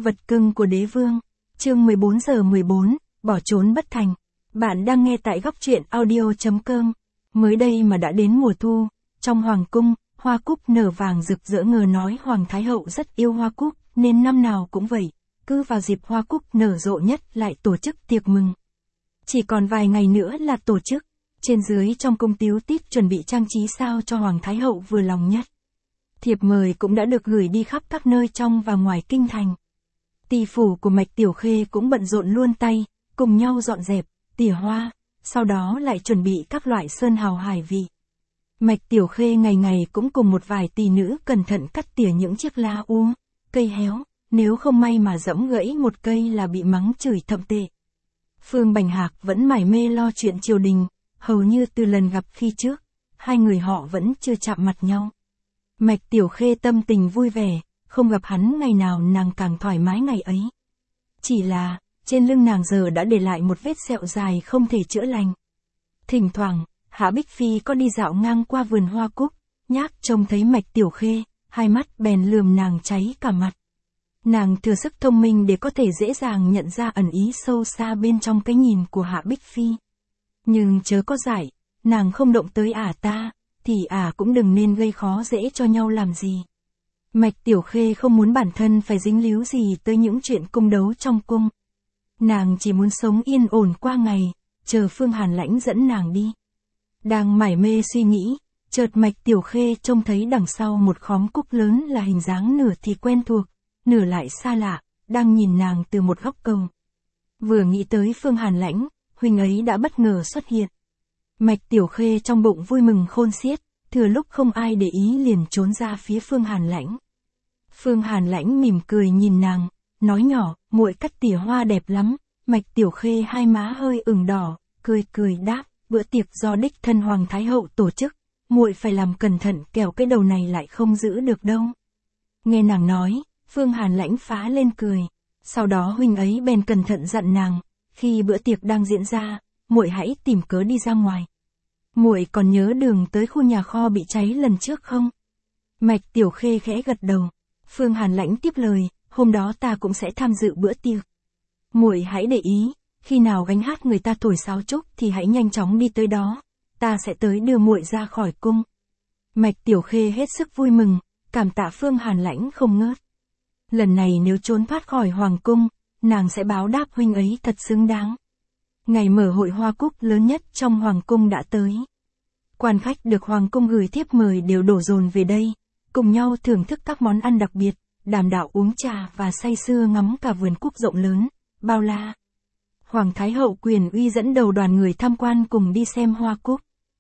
Vật cưng của đế vương. Chương 14/14, bỏ trốn bất thành. Bạn đang nghe tại góc truyện audio.com. Mới đây mà đã đến mùa thu, trong hoàng cung, hoa cúc nở vàng rực rỡ ngờ nói Hoàng Thái Hậu rất yêu hoa cúc, nên năm nào cũng vậy, cứ vào dịp hoa cúc nở rộ nhất lại tổ chức tiệc mừng. Chỉ còn vài ngày nữa là tổ chức, trên dưới trong cung tíu tít chuẩn bị trang trí sao cho Hoàng Thái Hậu vừa lòng nhất. Thiệp mời cũng đã được gửi đi khắp các nơi trong và ngoài kinh thành. Tỳ phủ của Mạch Tiểu Khê cũng bận rộn luôn tay, cùng nhau dọn dẹp, tỉa hoa, sau đó lại chuẩn bị các loại sơn hào hải vị. Mạch Tiểu Khê ngày ngày cũng cùng một vài tỳ nữ cẩn thận cắt tỉa những chiếc lá úa, cây héo, nếu không may mà giẫm gãy một cây là bị mắng chửi thậm tệ. Phương Bành Hạc vẫn mải mê lo chuyện triều đình, hầu như từ lần gặp khi trước, hai người họ vẫn chưa chạm mặt nhau. Mạch Tiểu Khê tâm tình vui vẻ, không gặp hắn ngày nào nàng càng thoải mái ngày ấy. Chỉ là, trên lưng nàng giờ đã để lại một vết sẹo dài không thể chữa lành. Thỉnh thoảng, Hạ Bích Phi có đi dạo ngang qua vườn hoa cúc, nhác trông thấy Mạch Tiểu Khê, hai mắt bèn lườm nàng cháy cả mặt. Nàng thừa sức thông minh để có thể dễ dàng nhận ra ẩn ý sâu xa bên trong cái nhìn của Hạ Bích Phi. Nhưng chớ có giải, nàng không động tới ta, thì cũng đừng nên gây khó dễ cho nhau làm gì. Mạch Tiểu Khê không muốn bản thân phải dính líu gì tới những chuyện cung đấu trong cung. Nàng chỉ muốn sống yên ổn qua ngày, chờ Phương Hàn Lãnh dẫn nàng đi. Đang mải mê suy nghĩ, chợt Mạch Tiểu Khê trông thấy đằng sau một khóm cúc lớn là hình dáng nửa thì quen thuộc, nửa lại xa lạ, đang nhìn nàng từ một góc cầu. Vừa nghĩ tới Phương Hàn Lãnh, huynh ấy đã bất ngờ xuất hiện. Mạch Tiểu Khê trong bụng vui mừng khôn xiết, thừa lúc không ai để ý liền trốn ra phía Phương Hàn Lãnh. Phương Hàn Lãnh mỉm cười nhìn nàng, nói nhỏ, muội cắt tỉa hoa đẹp lắm. Mạch Tiểu Khê hai má hơi ửng đỏ, cười đáp, bữa tiệc do đích thân Hoàng Thái Hậu tổ chức, muội phải làm cẩn thận kẻo cái đầu này lại không giữ được đâu. Nghe nàng nói, Phương Hàn Lãnh phá lên cười, sau đó huynh ấy bèn cẩn thận dặn nàng, khi bữa tiệc đang diễn ra, muội hãy tìm cớ đi ra ngoài. Muội còn nhớ đường tới khu nhà kho bị cháy lần trước không? Mạch Tiểu Khê khẽ gật đầu. Phương Hàn Lãnh tiếp lời, hôm đó ta cũng sẽ tham dự bữa tiệc. Muội hãy để ý, khi nào gánh hát người ta thổi sáo trúc thì hãy nhanh chóng đi tới đó, ta sẽ tới đưa muội ra khỏi cung. Mạch Tiểu Khê hết sức vui mừng, cảm tạ Phương Hàn Lãnh không ngớt. Lần này nếu trốn thoát khỏi hoàng cung, nàng sẽ báo đáp huynh ấy thật xứng đáng. Ngày mở hội hoa cúc lớn nhất trong hoàng cung đã tới. Quan khách được hoàng cung gửi thiếp mời đều đổ dồn về đây, cùng nhau thưởng thức các món ăn đặc biệt, đàm đạo uống trà và say sưa ngắm cả vườn cúc rộng lớn, bao la. Hoàng Thái Hậu Quyền Uy dẫn đầu đoàn người tham quan cùng đi xem hoa cúc.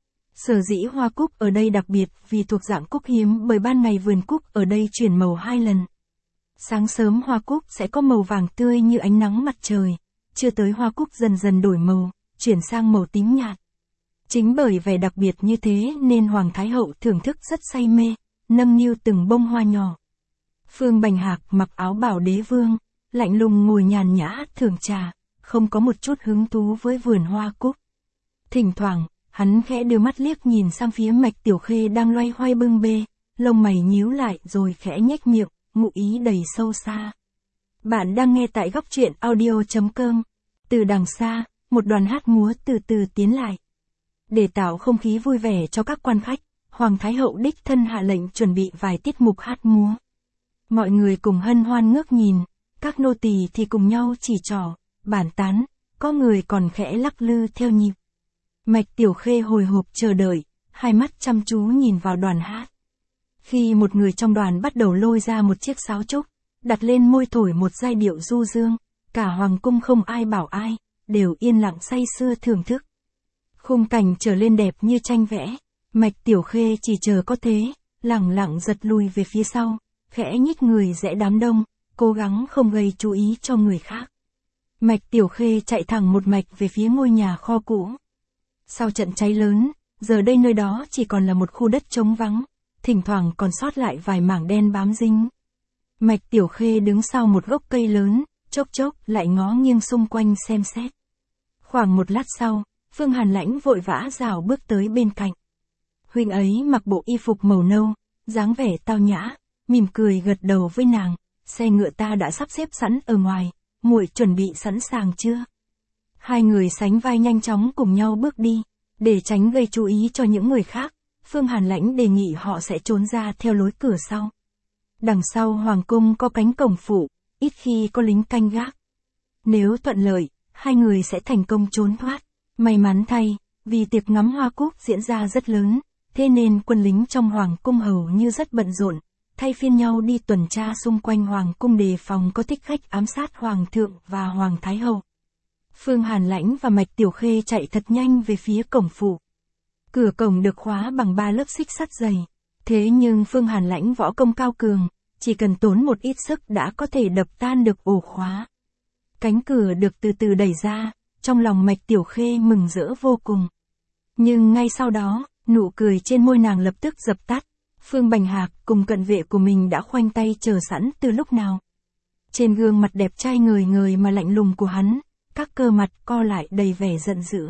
Sở dĩ hoa cúc ở đây đặc biệt vì thuộc dạng cúc hiếm bởi ban ngày vườn cúc ở đây chuyển màu 2 lần. Sáng sớm hoa cúc sẽ có màu vàng tươi như ánh nắng mặt trời, chưa tới hoa cúc dần dần đổi màu, chuyển sang màu tím nhạt. Chính bởi vẻ đặc biệt như thế nên Hoàng Thái Hậu thưởng thức rất say mê, nâng niu từng bông hoa nhỏ. Phương Bành Hạc mặc áo bào đế vương, lạnh lùng ngồi nhàn nhã thưởng trà, không có một chút hứng thú với vườn hoa cúc. Thỉnh thoảng, hắn khẽ đưa mắt liếc nhìn sang phía Mạch Tiểu Khê đang loay hoay bưng bê, lông mày nhíu lại rồi khẽ nhếch miệng, ngụ ý đầy sâu xa. Bạn đang nghe tại góc truyện audio.com. Từ đằng xa, một đoàn hát múa từ từ tiến lại. Để tạo không khí vui vẻ cho các quan khách, Hoàng Thái Hậu đích thân hạ lệnh chuẩn bị vài tiết mục hát múa. Mọi người cùng hân hoan ngước nhìn, các nô tỳ thì cùng nhau chỉ trỏ, bàn tán, có người còn khẽ lắc lư theo nhịp. Mạch Tiểu Khê hồi hộp chờ đợi, hai mắt chăm chú nhìn vào đoàn hát. Khi một người trong đoàn bắt đầu lôi ra một chiếc sáo trúc, đặt lên môi thổi một giai điệu du dương, cả hoàng cung không ai bảo ai, đều yên lặng say sưa thưởng thức. Khung cảnh trở lên đẹp như tranh vẽ, Mạch Tiểu Khê chỉ chờ có thế, lẳng lặng giật lùi về phía sau, khẽ nhích người rẽ đám đông, cố gắng không gây chú ý cho người khác. Mạch Tiểu Khê chạy thẳng một mạch về phía ngôi nhà kho cũ. Sau trận cháy lớn, giờ đây nơi đó chỉ còn là một khu đất trống vắng, thỉnh thoảng còn sót lại vài mảng đen bám dính. Mạch Tiểu Khê đứng sau một gốc cây lớn, chốc chốc lại ngó nghiêng xung quanh xem xét. Khoảng một lát sau, Phương Hàn Lãnh vội vã rảo bước tới bên cạnh. Huynh ấy mặc bộ y phục màu nâu, dáng vẻ tao nhã, mỉm cười gật đầu với nàng, xe ngựa ta đã sắp xếp sẵn ở ngoài, muội chuẩn bị sẵn sàng chưa? Hai người sánh vai nhanh chóng cùng nhau bước đi, để tránh gây chú ý cho những người khác, Phương Hàn Lãnh đề nghị họ sẽ trốn ra theo lối cửa sau. Đằng sau hoàng cung có cánh cổng phụ, ít khi có lính canh gác. Nếu thuận lợi, hai người sẽ thành công trốn thoát. May mắn thay, vì tiệc ngắm hoa cúc diễn ra rất lớn, thế nên quân lính trong hoàng cung hầu như rất bận rộn, thay phiên nhau đi tuần tra xung quanh hoàng cung đề phòng có thích khách ám sát hoàng thượng và hoàng thái hậu. Phương Hàn Lãnh và Mạch Tiểu Khê chạy thật nhanh về phía cổng phụ. Cửa cổng được khóa bằng 3 lớp xích sắt dày. Thế nhưng Phương Hàn Lãnh võ công cao cường, chỉ cần tốn một ít sức đã có thể đập tan được ổ khóa. Cánh cửa được từ từ đẩy ra, trong lòng Mạch Tiểu Khê mừng rỡ vô cùng. Nhưng ngay sau đó, nụ cười trên môi nàng lập tức dập tắt. Phương Bành Hạc cùng cận vệ của mình đã khoanh tay chờ sẵn từ lúc nào. Trên gương mặt đẹp trai ngời ngời mà lạnh lùng của hắn, các cơ mặt co lại đầy vẻ giận dữ.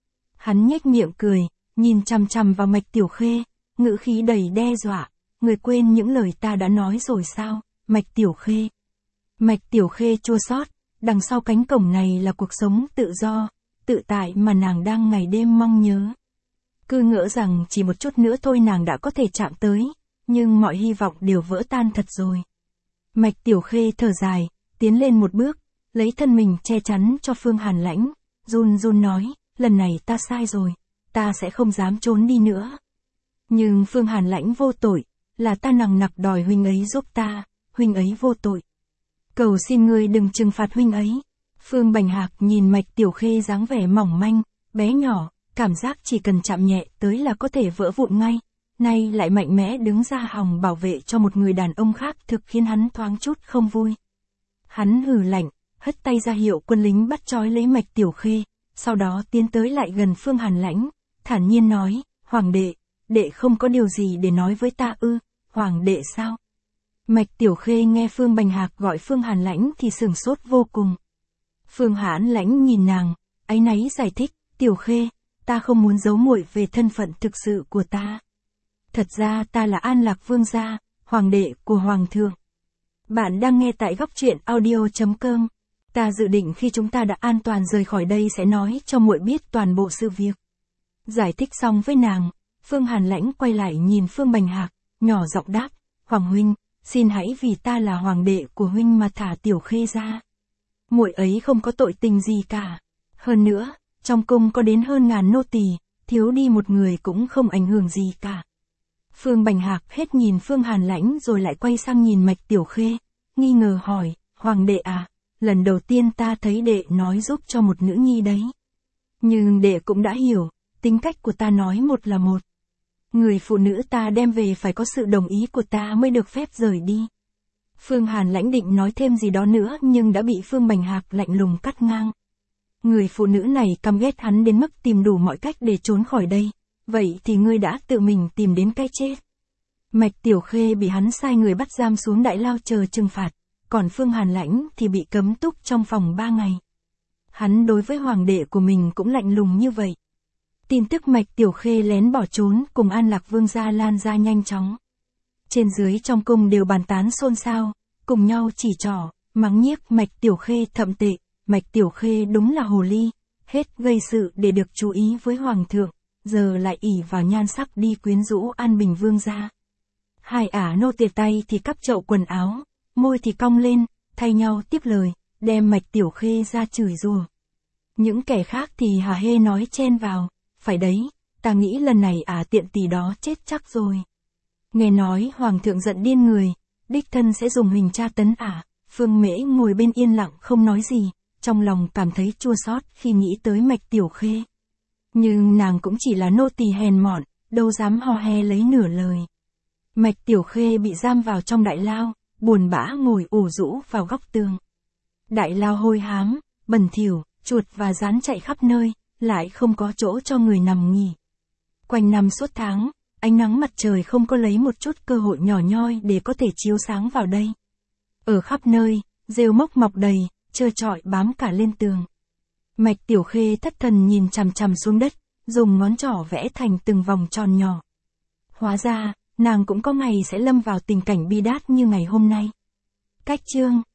Hắn nhếch miệng cười, nhìn chằm chằm vào Mạch Tiểu Khê, ngữ khí đầy đe dọa. Người quên những lời ta đã nói rồi sao, Mạch Tiểu Khê? Mạch Tiểu Khê chua xót, đằng sau cánh cổng này là cuộc sống tự do, tự tại mà nàng đang ngày đêm mong nhớ. Cứ ngỡ rằng chỉ một chút nữa thôi nàng đã có thể chạm tới, nhưng mọi hy vọng đều vỡ tan thật rồi. Mạch Tiểu Khê thở dài, tiến lên một bước, lấy thân mình che chắn cho Phương Hàn Lãnh, run run nói, lần này ta sai rồi, ta sẽ không dám trốn đi nữa. Nhưng Phương Hàn Lãnh vô tội, là ta nằng nặc đòi huynh ấy giúp ta, huynh ấy vô tội. Cầu xin ngươi đừng trừng phạt huynh ấy. Phương Bành Hạc nhìn Mạch Tiểu Khê dáng vẻ mỏng manh, bé nhỏ, cảm giác chỉ cần chạm nhẹ tới là có thể vỡ vụn ngay, nay lại mạnh mẽ đứng ra hòng bảo vệ cho một người đàn ông khác thực khiến hắn thoáng chút không vui. Hắn hừ lạnh, hất tay ra hiệu quân lính bắt trói lấy Mạch Tiểu Khê, sau đó tiến tới lại gần Phương Hàn Lãnh, thản nhiên nói, Hoàng đệ, đệ không có điều gì để nói với ta ư? Hoàng đệ sao? Mạch Tiểu Khê nghe Phương Bành Hạc gọi Phương Hàn Lãnh thì sửng sốt vô cùng. Phương Hàn Lãnh nhìn nàng, áy náy giải thích, Tiểu Khê, ta không muốn giấu muội về thân phận thực sự của ta. Thật ra ta là An Lạc Vương gia, hoàng đệ của hoàng thượng. Bạn đang nghe tại góc truyện audio.com. Ta dự định khi chúng ta đã an toàn rời khỏi đây sẽ nói cho muội biết toàn bộ sự việc. Giải thích xong với nàng, Phương Hàn Lãnh quay lại nhìn Phương Bành Hạc, nhỏ giọng đáp, Hoàng huynh, xin hãy vì ta là hoàng đệ của huynh mà thả Tiểu Khê ra. Muội ấy không có tội tình gì cả. Hơn nữa, trong cung có đến hơn ngàn nô tỳ, thiếu đi một người cũng không ảnh hưởng gì cả. Phương Bành Hạc hết nhìn Phương Hàn Lãnh rồi lại quay sang nhìn Mạch Tiểu Khê, nghi ngờ hỏi, Hoàng đệ à, lần đầu tiên ta thấy đệ nói giúp cho một nữ nhi đấy. Nhưng đệ cũng đã hiểu, tính cách của ta nói một là một. Người phụ nữ ta đem về phải có sự đồng ý của ta mới được phép rời đi. Phương Hàn Lãnh định nói thêm gì đó nữa nhưng đã bị Phương Bành Hạc lạnh lùng cắt ngang. Người phụ nữ này căm ghét hắn đến mức tìm đủ mọi cách để trốn khỏi đây. Vậy thì ngươi đã tự mình tìm đến cái chết. Mạch Tiểu Khê bị hắn sai người bắt giam xuống đại lao chờ trừng phạt, còn Phương Hàn Lãnh thì bị cấm túc trong phòng 3 ngày. Hắn đối với hoàng đệ của mình cũng lạnh lùng như vậy. Tin tức Mạch Tiểu Khê lén bỏ trốn cùng An Lạc Vương gia lan ra nhanh chóng. Trên dưới trong cung đều bàn tán xôn xao, cùng nhau chỉ trỏ, mắng nhiếc Mạch Tiểu Khê thậm tệ. Mạch Tiểu Khê đúng là hồ ly, hết gây sự để được chú ý với hoàng thượng, giờ lại ỷ vào nhan sắc đi quyến rũ An Bình Vương gia. Hai ả nô tiệt tay thì cắp chậu quần áo, môi thì cong lên, thay nhau tiếp lời, đem Mạch Tiểu Khê ra chửi rủa. Những kẻ khác thì hả hê nói chen vào, phải đấy, ta nghĩ lần này ả tiện tỷ đó chết chắc rồi. Nghe nói hoàng thượng giận điên người, đích thân sẽ dùng hình tra tấn ả. Phương Mễ ngồi bên yên lặng không nói gì, trong lòng cảm thấy chua xót khi nghĩ tới Mạch Tiểu Khê. Nhưng nàng cũng chỉ là nô tỳ hèn mọn, đâu dám hò he lấy nửa lời. Mạch Tiểu Khê bị giam vào trong đại lao, buồn bã ngồi ủ rũ vào góc tường. Đại lao hôi hám, bẩn thỉu, chuột và rán chạy khắp nơi, lại không có chỗ cho người nằm nghỉ. Quanh năm suốt tháng, ánh nắng mặt trời không có lấy một chút cơ hội nhỏ nhoi để có thể chiếu sáng vào đây. Ở khắp nơi, rêu mốc mọc đầy, trơ trọi bám cả lên tường. Mạch Tiểu Khê thất thần nhìn chằm chằm xuống đất, dùng ngón trỏ vẽ thành từng vòng tròn nhỏ. Hóa ra, nàng cũng có ngày sẽ lâm vào tình cảnh bi đát như ngày hôm nay. Cách chương